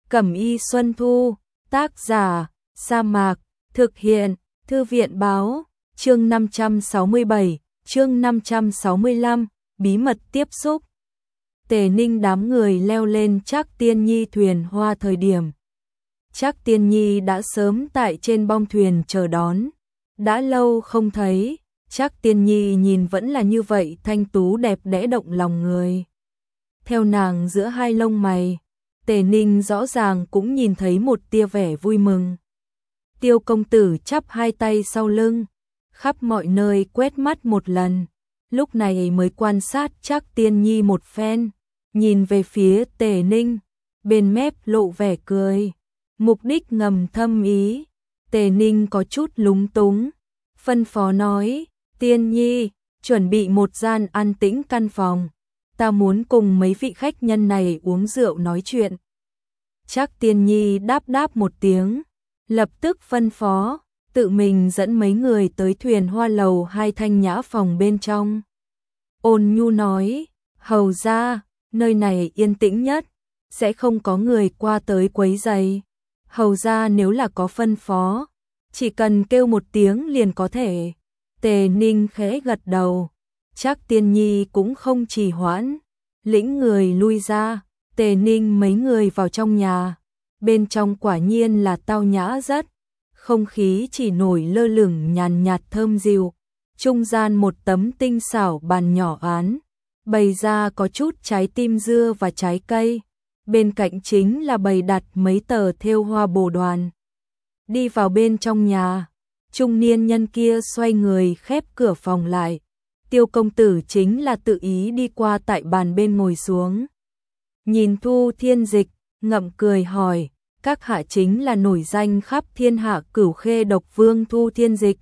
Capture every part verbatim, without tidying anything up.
Cẩm y Xuân Thu, tác giả, Sa Mạc, thực hiện, Thư viện báo, chương năm trăm sáu mươi bảy, chương năm trăm sáu mươi lăm, bí mật tiếp xúc. Tề Ninh đám người leo lên Trác Tiên Nhi thuyền hoa thời điểm. Trác Tiên Nhi đã sớm tại trên bong thuyền chờ đón. Đã lâu không thấy, Trác Tiên Nhi nhìn vẫn là như vậy thanh tú đẹp đẽ động lòng người. Theo nàng giữa hai lông mày, Tề Ninh rõ ràng cũng nhìn thấy một tia vẻ vui mừng. Tiêu công tử chắp hai tay sau lưng, khắp mọi nơi quét mắt một lần, lúc này mới quan sát Trác Tiên Nhi một phen, nhìn về phía Tề Ninh, bên mép lộ vẻ cười, mục đích ngầm thâm ý. Tề Ninh có chút lúng túng, phân phó nói, Tiên Nhi, chuẩn bị một gian an tĩnh căn phòng, ta muốn cùng mấy vị khách nhân này uống rượu nói chuyện. Trác Tiên Nhi đáp đáp một tiếng, lập tức phân phó, tự mình dẫn mấy người tới thuyền hoa lầu hai thanh nhã phòng bên trong. Ôn nhu nói, hầu ra, nơi này yên tĩnh nhất, sẽ không có người qua tới quấy rầy. Hầu ra nếu là có phân phó, chỉ cần kêu một tiếng liền có thể. Tề Ninh khẽ gật đầu, Trác Tiên Nhi cũng không trì hoãn, lĩnh người lui ra. Tề Ninh mấy người vào trong nhà, bên trong quả nhiên là tao nhã rất, không khí chỉ nổi lơ lửng nhàn nhạt thơm dịu, trung gian một tấm tinh xảo bàn nhỏ án, bày ra có chút trái tim dưa và trái cây, bên cạnh chính là bày đặt mấy tờ thêu hoa bồ đoàn. Đi vào bên trong nhà, trung niên nhân kia xoay người khép cửa phòng lại, Tiêu công tử chính là tự ý đi qua tại bàn bên ngồi xuống. Nhìn Thu Thiên Dịch, ngậm cười hỏi, các hạ chính là nổi danh khắp thiên hạ Cửu Khê độc vương Thu Thiên Dịch.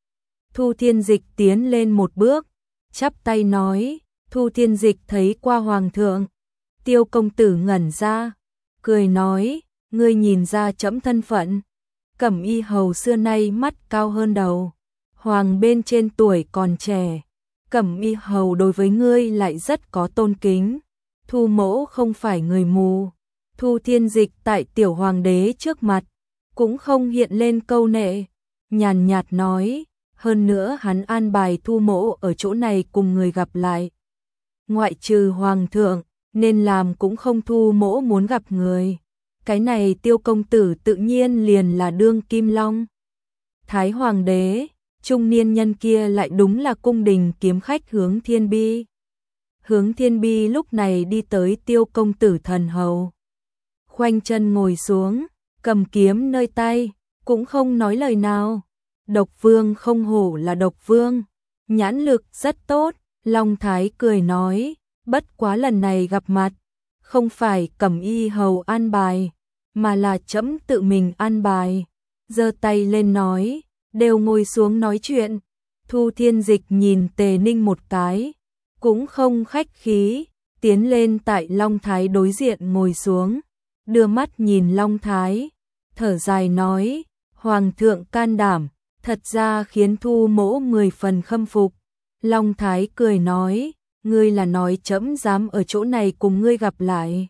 Thu Thiên Dịch tiến lên một bước, chắp tay nói, Thu Thiên Dịch thấy qua hoàng thượng. Tiêu công tử ngẩn ra, cười nói, ngươi nhìn ra trẫm thân phận. Cẩm y hầu xưa nay mắt cao hơn đầu, hoàng bên trên tuổi còn trẻ, Cẩm y hầu đối với ngươi lại rất có tôn kính. Thu mỗ không phải người mù. Thu Thiên Dịch tại tiểu hoàng đế trước mặt cũng không hiện lên câu nệ, nhàn nhạt nói, hơn nữa hắn an bài Thu mỗ ở chỗ này cùng người gặp lại. Ngoại trừ hoàng thượng, nên làm cũng không Thu mỗ muốn gặp người. Cái này Tiêu công tử tự nhiên liền là đương kim long. Thái hoàng đế, trung niên nhân kia lại đúng là cung đình kiếm khách Hướng Thiên Bi. Hướng Thiên Bi lúc này đi tới Tiêu công tử thần hầu. Khoanh chân ngồi xuống, cầm kiếm nơi tay, cũng không nói lời nào. Độc vương không hổ là độc vương, nhãn lực rất tốt. Long Thái cười nói, bất quá lần này gặp mặt, không phải Cẩm y hầu an bài, mà là trẫm tự mình an bài. Giơ tay lên nói, đều ngồi xuống nói chuyện. Thu Thiên Dịch nhìn Tề Ninh một cái, cũng không khách khí, tiến lên tại Long Thái đối diện ngồi xuống, đưa mắt nhìn Long Thái, thở dài nói, hoàng thượng can đảm, thật ra khiến Thu mỗ mười phần khâm phục. Long Thái cười nói, ngươi là nói trẫm dám ở chỗ này cùng ngươi gặp lại.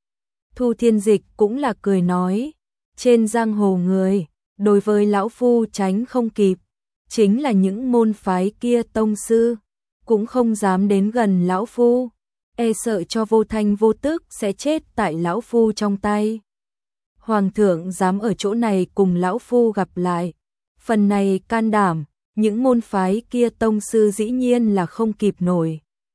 Thu Thiên Dịch cũng là cười nói, trên giang hồ người, đối với lão phu tránh không kịp, chính là những môn phái kia tông sư, cũng không dám đến gần lão phu, e sợ cho vô thanh vô tức sẽ chết tại lão phu trong tay. Hoàng thượng dám ở chỗ này cùng lão phu gặp lại, phần này can đảm, những môn phái kia tông sư dĩ nhiên là không kịp nổi.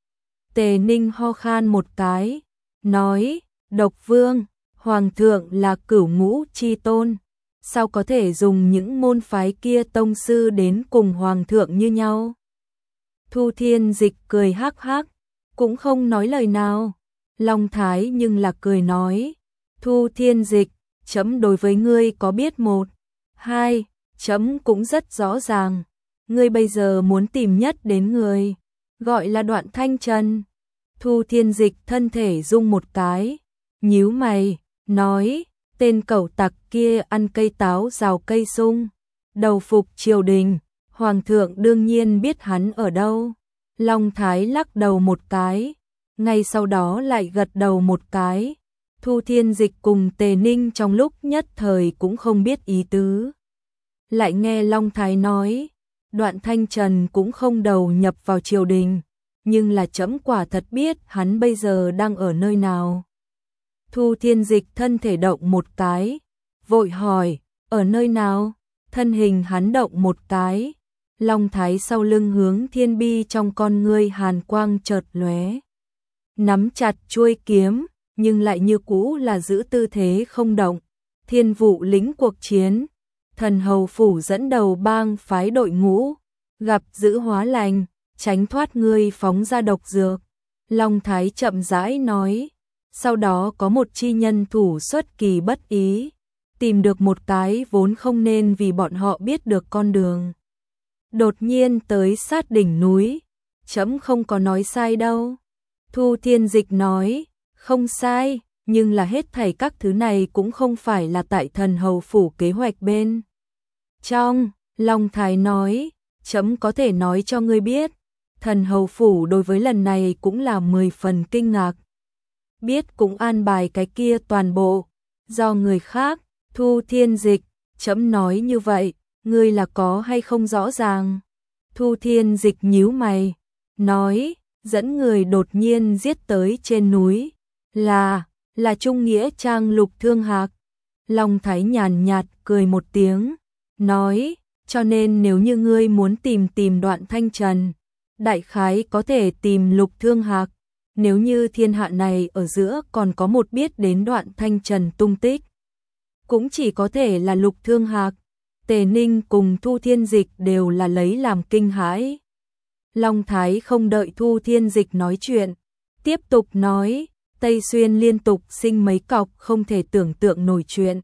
Tề Ninh ho khan một cái, nói, độc vương, hoàng thượng là cửu ngũ chi tôn, sao có thể dùng những môn phái kia tông sư đến cùng hoàng thượng như nhau? Thu Thiên Dịch cười hắc hắc, cũng không nói lời nào. Long Thái nhưng là cười nói, Thu Thiên Dịch, trẫm đối với ngươi có biết một, hai, trẫm cũng rất rõ ràng. Ngươi bây giờ muốn tìm nhất đến người, gọi là Đoạn Thanh Trần. Thu Thiên Dịch thân thể rung một cái, nhíu mày, nói, tên cẩu tặc kia ăn cây táo rào cây sung, đầu phục triều đình, hoàng thượng đương nhiên biết hắn ở đâu. Long Thái lắc đầu một cái, ngay sau đó lại gật đầu một cái. Thu Thiên Dịch cùng Tề Ninh trong lúc nhất thời cũng không biết ý tứ. Lại nghe Long Thái nói, Đoạn Thanh Trần cũng không đầu nhập vào triều đình, nhưng là trẫm quả thật biết hắn bây giờ đang ở nơi nào. Thu Thiên Dịch thân thể động một cái, vội hỏi, ở nơi nào? Thân hình hắn động một cái, Long Thái sau lưng hướng Thiên Bi trong con ngươi hàn quang chợt lóe. Nắm chặt chuôi kiếm, nhưng lại như cũ là giữ tư thế không động. Thiên Vụ lĩnh cuộc chiến, Thần Hầu phủ dẫn đầu bang phái đội ngũ, gặp giữ hóa lành, tránh thoát ngươi phóng ra độc dược. Long Thái chậm rãi nói, sau đó có một chi nhân thủ xuất kỳ bất ý, tìm được một cái vốn không nên vì bọn họ biết được con đường. Đột nhiên tới sát đỉnh núi, trẫm không có nói sai đâu. Thu Thiên Dịch nói, không sai, nhưng là hết thảy các thứ này cũng không phải là tại Thần Hầu phủ kế hoạch bên trong. Long Thái nói, trẫm có thể nói cho ngươi biết, Thần Hầu phủ đối với lần này cũng là mười phần kinh ngạc. Biết cũng an bài cái kia toàn bộ do người khác. Thu Thiên Dịch, trẫm nói như vậy, ngươi là có hay không rõ ràng? Thu Thiên Dịch nhíu mày, nói, dẫn người đột nhiên giết tới trên núi, là, là Trung Nghĩa Trang Lục Thương Hạc. Long Thái nhàn nhạt cười một tiếng, nói, cho nên nếu như ngươi muốn tìm tìm Đoạn Thanh Trần, đại khái có thể tìm Lục Thương Hạc. Nếu như thiên hạ này ở giữa còn có một biết đến Đoạn Thanh Trần tung tích, cũng chỉ có thể là Lục Thương Hạc. Tề Ninh cùng Thu Thiên Dịch đều là lấy làm kinh hãi. Long Thái không đợi Thu Thiên Dịch nói chuyện, tiếp tục nói, Tây Xuyên liên tục sinh mấy cọc không thể tưởng tượng nổi chuyện.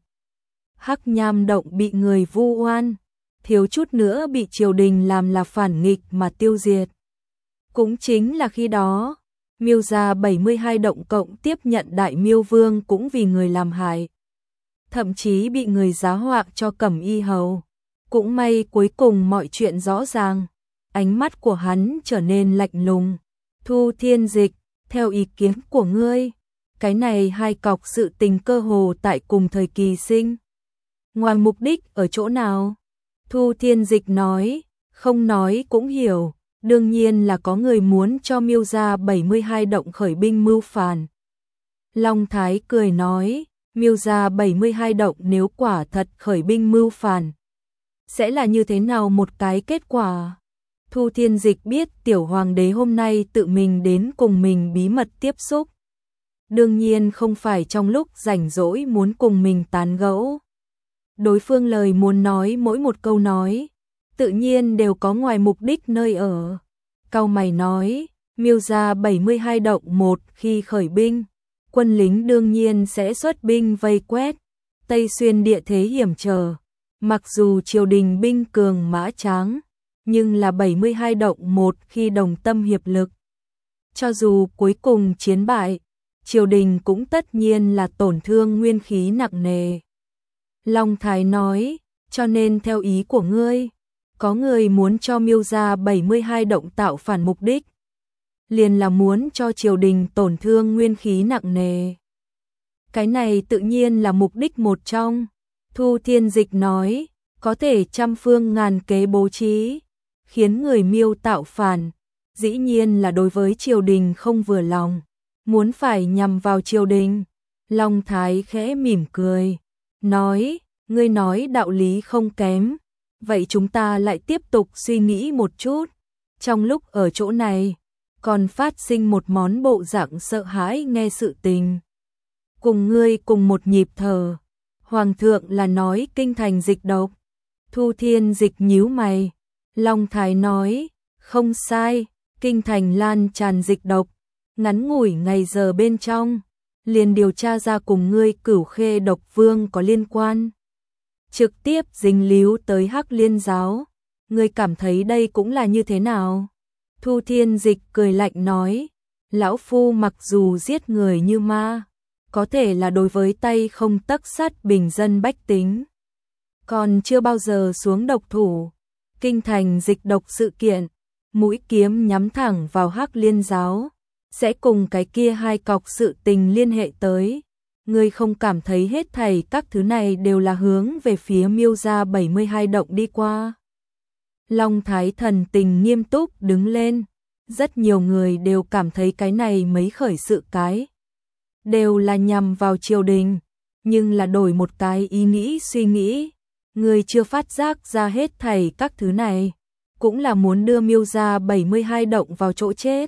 Hắc Nham động bị người vu oan, thiếu chút nữa bị triều đình làm là phản nghịch mà tiêu diệt. Cũng chính là khi đó, Miêu gia bảy mươi hai động cộng tiếp nhận Đại Miêu Vương cũng vì người làm hại, thậm chí bị người giá họa cho Cẩm Y Hầu. Cũng may cuối cùng mọi chuyện rõ ràng, ánh mắt của hắn trở nên lạnh lùng. Thu Thiên Dịch, theo ý kiến của ngươi, cái này hai cọc sự tình cơ hồ tại cùng thời kỳ sinh. Ngoài mục đích ở chỗ nào? Thu Thiên Dịch nói, không nói cũng hiểu, đương nhiên là có người muốn cho Miêu gia bảy mươi hai động khởi binh mưu phản. Long Thái cười nói, Miêu gia bảy mươi hai động nếu quả thật khởi binh mưu phản, sẽ là như thế nào một cái kết quả? Thu Thiên Dịch biết tiểu hoàng đế hôm nay tự mình đến cùng mình bí mật tiếp xúc, đương nhiên không phải trong lúc rảnh rỗi muốn cùng mình tán gẫu. Đối phương lời muốn nói mỗi một câu nói, tự nhiên đều có ngoài mục đích nơi ở. Cau mày nói, Miêu gia bảy mươi hai động một khi khởi binh, quân lính đương nhiên sẽ xuất binh vây quét. Tây Xuyên địa thế hiểm trở, mặc dù triều đình binh cường mã tráng, nhưng là bảy mươi hai động một khi đồng tâm hiệp lực, cho dù cuối cùng chiến bại, triều đình cũng tất nhiên là tổn thương nguyên khí nặng nề. Long Thái nói, cho nên theo ý của ngươi, có người muốn cho Miêu gia bảy mươi hai động tạo phản, mục đích liền là muốn cho triều đình tổn thương nguyên khí nặng nề. Cái này tự nhiên là mục đích một trong. Thu Thiên Dịch nói, có thể trăm phương ngàn kế bố trí, khiến người Miêu tạo phản, dĩ nhiên là đối với triều đình không vừa lòng, muốn phải nhằm vào triều đình. Long Thái khẽ mỉm cười, nói, ngươi nói đạo lý không kém, vậy chúng ta lại tiếp tục suy nghĩ một chút. Trong lúc ở chỗ này, còn phát sinh một món bộ dạng sợ hãi nghe sự tình. Cùng ngươi cùng một nhịp thở, Hoàng thượng là nói kinh thành dịch độc. Thu Thiên Dịch nhíu mày, Long Thái nói, không sai, kinh thành lan tràn dịch độc, ngắn ngủi ngày giờ bên trong, liền điều tra ra cùng ngươi Cửu Khê độc vương có liên quan. Trực tiếp dính líu tới Hắc Liên giáo, ngươi cảm thấy đây cũng là như thế nào? Thu Thiên Dịch cười lạnh nói, lão phu mặc dù giết người như ma, có thể là đối với tay không tấc sắt bình dân bách tính, còn chưa bao giờ xuống độc thủ. Kinh thành dịch độc sự kiện, mũi kiếm nhắm thẳng vào Hắc Liên giáo, sẽ cùng cái kia hai cọc sự tình liên hệ tới. ngươi không cảm thấy hết thảy các thứ này đều là hướng về phía Miêu gia bảy mươi hai động đi qua. Long Thái thần tình nghiêm túc đứng lên, rất nhiều người đều cảm thấy cái này mấy khởi sự cái đều là nhằm vào triều đình, nhưng là đổi một cái ý nghĩ suy nghĩ, người chưa phát giác ra hết thảy các thứ này, cũng là muốn đưa Miêu gia bảy mươi hai động vào chỗ chết.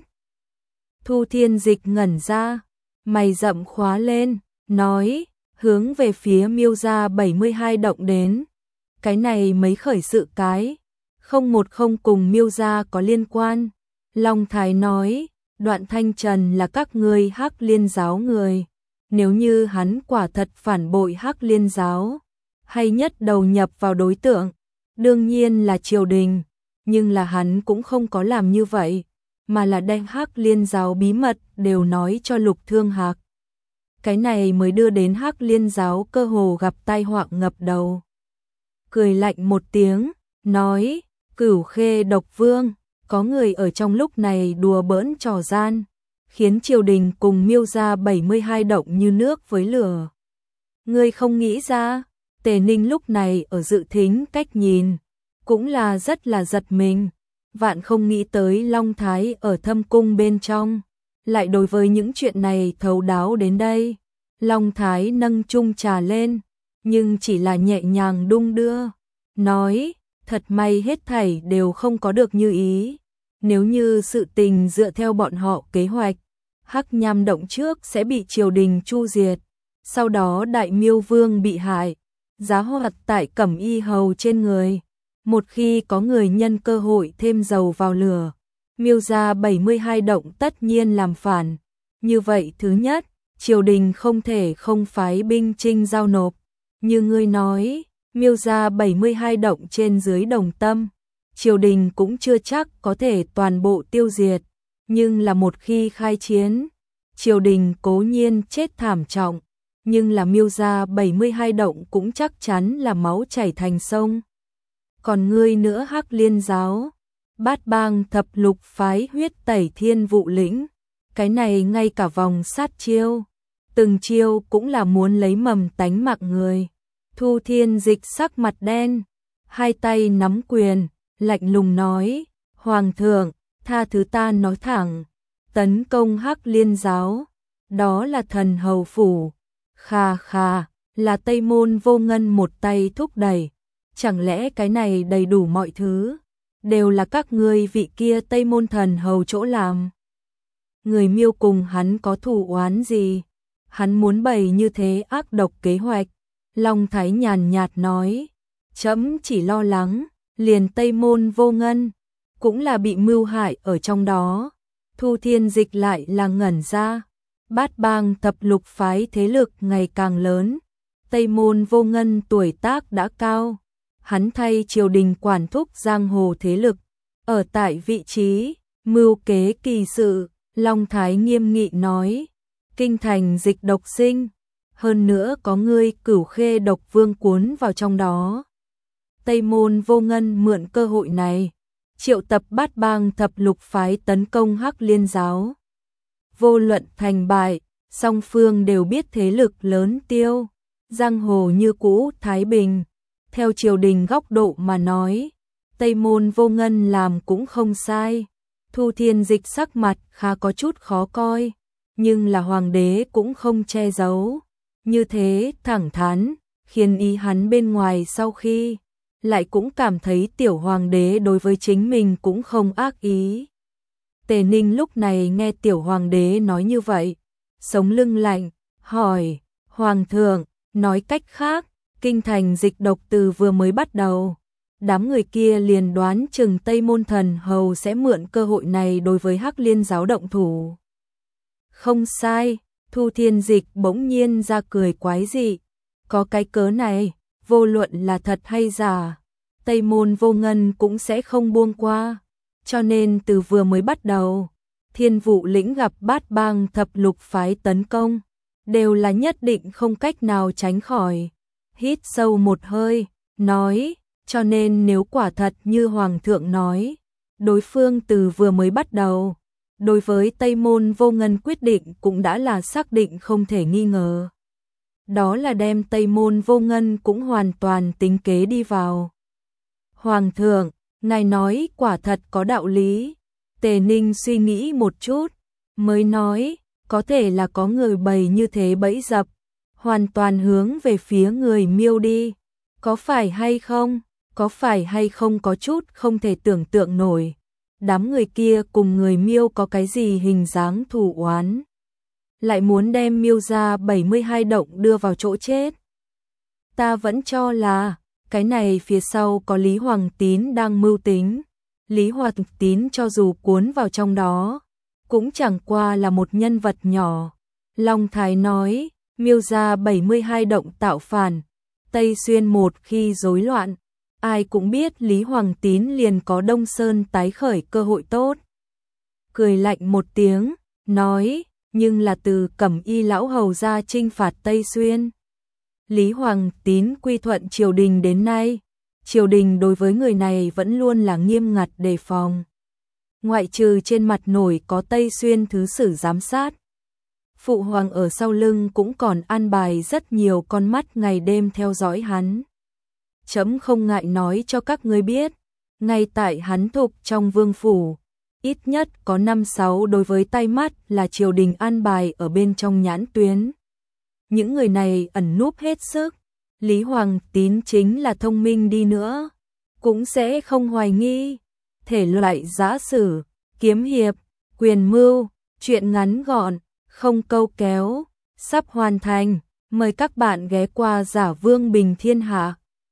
Thu Thiên Dịch ngẩn ra, mày rậm khóa lên, nói, hướng về phía Miêu gia bảy mươi hai động đến. Cái này mấy khởi sự cái, không một không cùng Miêu gia có liên quan. Long Thái nói, Đoạn Thanh Trần là các ngươi Hắc Liên giáo người. Nếu như hắn quả thật phản bội Hắc Liên giáo, hay nhất đầu nhập vào đối tượng, đương nhiên là triều đình, nhưng là hắn cũng không có làm như vậy, mà là đem Hắc Liên giáo bí mật đều nói cho Lục Thương Hạc. Cái này mới đưa đến Hắc Liên giáo cơ hồ gặp tai họa ngập đầu. Cười lạnh một tiếng, nói, Cửu Khê Độc Vương, có người ở trong lúc này đùa bỡn trò gian, khiến triều đình cùng Miêu gia bảy mươi hai động như nước với lửa. Ngươi không nghĩ ra, Tề Ninh lúc này ở dự thính cách nhìn, cũng là rất là giật mình, vạn không nghĩ tới Long Thái ở thâm cung bên trong, lại đối với những chuyện này thấu đáo đến đây. Long Thái nâng chung trà lên, nhưng chỉ là nhẹ nhàng đung đưa, nói, thật may hết thảy đều không có được như ý. Nếu như sự tình dựa theo bọn họ kế hoạch, Hắc Nham động trước sẽ bị triều đình chu diệt, sau đó Đại Miêu Vương bị hại, giá họa tại Cẩm Y hầu trên người. Một khi có người nhân cơ hội thêm dầu vào lửa, Miêu gia bảy mươi hai động tất nhiên làm phản. Như vậy thứ nhất, triều đình không thể không phái binh chinh giao nộp. Như ngươi nói, Miêu gia bảy mươi hai động trên dưới đồng tâm, triều đình cũng chưa chắc có thể toàn bộ tiêu diệt, nhưng là một khi khai chiến, triều đình cố nhiên chết thảm trọng, nhưng là Miêu gia bảy mươi hai động cũng chắc chắn là máu chảy thành sông. Còn ngươi nữa Hắc Liên giáo, Bát Bang thập lục phái huyết tẩy thiên vụ lĩnh, cái này ngay cả vòng sát chiêu, từng chiêu cũng là muốn lấy mầm tánh mạng người. Thu Thiên Dịch sắc mặt đen, hai tay nắm quyền, lạnh lùng nói, Hoàng thượng, tha thứ ta nói thẳng, tấn công Hắc Liên giáo, đó là thần hầu phủ, khà khà, là Tây Môn Vô Ngân một tay thúc đẩy, chẳng lẽ cái này đầy đủ mọi thứ, đều là các ngươi vị kia Tây Môn thần hầu chỗ làm. Người Miêu cùng hắn có thù oán gì, hắn muốn bày như thế ác độc kế hoạch. Long Thái nhàn nhạt nói, trẫm chỉ lo lắng, liền Tây Môn Vô Ngân, cũng là bị mưu hại ở trong đó. Thu Thiên Dịch lại là ngẩn ra, Bát Bang thập lục phái thế lực ngày càng lớn, Tây Môn Vô Ngân tuổi tác đã cao, hắn thay triều đình quản thúc giang hồ thế lực, ở tại vị trí, mưu kế kỳ sự. Long Thái nghiêm nghị nói, kinh thành dịch độc sinh, hơn nữa có ngươi Cửu Khê Độc Vương cuốn vào trong đó. Tây Môn Vô Ngân mượn cơ hội này, triệu tập Bát Bang thập lục phái tấn công Hắc Liên giáo. Vô luận thành bại, song phương đều biết thế lực lớn tiêu, giang hồ như cũ thái bình. Theo triều đình góc độ mà nói, Tây Môn Vô Ngân làm cũng không sai. Thu Thiên Dịch sắc mặt khá có chút khó coi, nhưng là hoàng đế cũng không che giấu. Như thế thẳng thắn, khiến ý hắn bên ngoài sau khi, lại cũng cảm thấy tiểu hoàng đế đối với chính mình cũng không ác ý. Tề Ninh lúc này nghe tiểu hoàng đế nói như vậy, sống lưng lạnh, hỏi, Hoàng thượng, nói cách khác, kinh thành dịch độc từ vừa mới bắt đầu. Đám người kia liền đoán chừng Tây Môn thần hầu sẽ mượn cơ hội này đối với Hắc Liên giáo động thủ. Không sai, Thu Thiên Dịch bỗng nhiên ra cười quái dị. Có cái cớ này, vô luận là thật hay giả, Tây Môn Vô Ngân cũng sẽ không buông qua. Cho nên từ vừa mới bắt đầu, Thiên Vụ lĩnh gặp Bát Bang thập lục phái tấn công, đều là nhất định không cách nào tránh khỏi. Hít sâu một hơi, nói, cho nên nếu quả thật như Hoàng thượng nói, đối phương từ vừa mới bắt đầu, đối với Tây Môn Vô Ngân quyết định cũng đã là xác định không thể nghi ngờ. đó là đem Tây Môn Vô Ngân cũng hoàn toàn tính kế đi vào. Hoàng thượng, ngài nói quả thật có đạo lý. Tề Ninh suy nghĩ một chút, mới nói, có thể là có người bày như thế bẫy dập, hoàn toàn hướng về phía người Miêu đi. Có phải hay không? Có phải hay không có chút không thể tưởng tượng nổi. Đám người kia cùng người Miêu có cái gì hình dáng thù oán, lại muốn đem Miêu gia bảy mươi hai động đưa vào chỗ chết. Ta vẫn cho là cái này phía sau có Lý Hoàng Tín đang mưu tính. Lý Hoàng Tín cho dù cuốn vào trong đó, cũng chẳng qua là một nhân vật nhỏ. Long Thái nói, Miêu gia bảy mươi hai động tạo phản, Tây Xuyên một khi rối loạn, ai cũng biết Lý Hoàng Tín liền có Đông Sơn tái khởi cơ hội tốt. Cười lạnh một tiếng, nói, nhưng là từ Cẩm Y lão hầu ra chinh phạt Tây Xuyên. Lý Hoàng Tín quy thuận triều đình đến nay, triều đình đối với người này vẫn luôn là nghiêm ngặt đề phòng. Ngoại trừ trên mặt nổi có Tây Xuyên thứ sử giám sát, Phụ hoàng ở sau lưng cũng còn an bài rất nhiều con mắt ngày đêm theo dõi hắn. Chấm không ngại nói cho các ngươi biết, ngay tại hắn thục trong vương phủ, ít nhất có năm sáu đối với tay mắt là triều đình an bài ở bên trong nhãn tuyến. Những người này ẩn núp hết sức, Lý Hoàng Tín chính là thông minh đi nữa, cũng sẽ không hoài nghi. Thể loại giã sử, kiếm hiệp, quyền mưu, chuyện ngắn gọn, không câu kéo, sắp hoàn thành. Mời các bạn ghé qua Giả Vương Bình Thiên Hạ.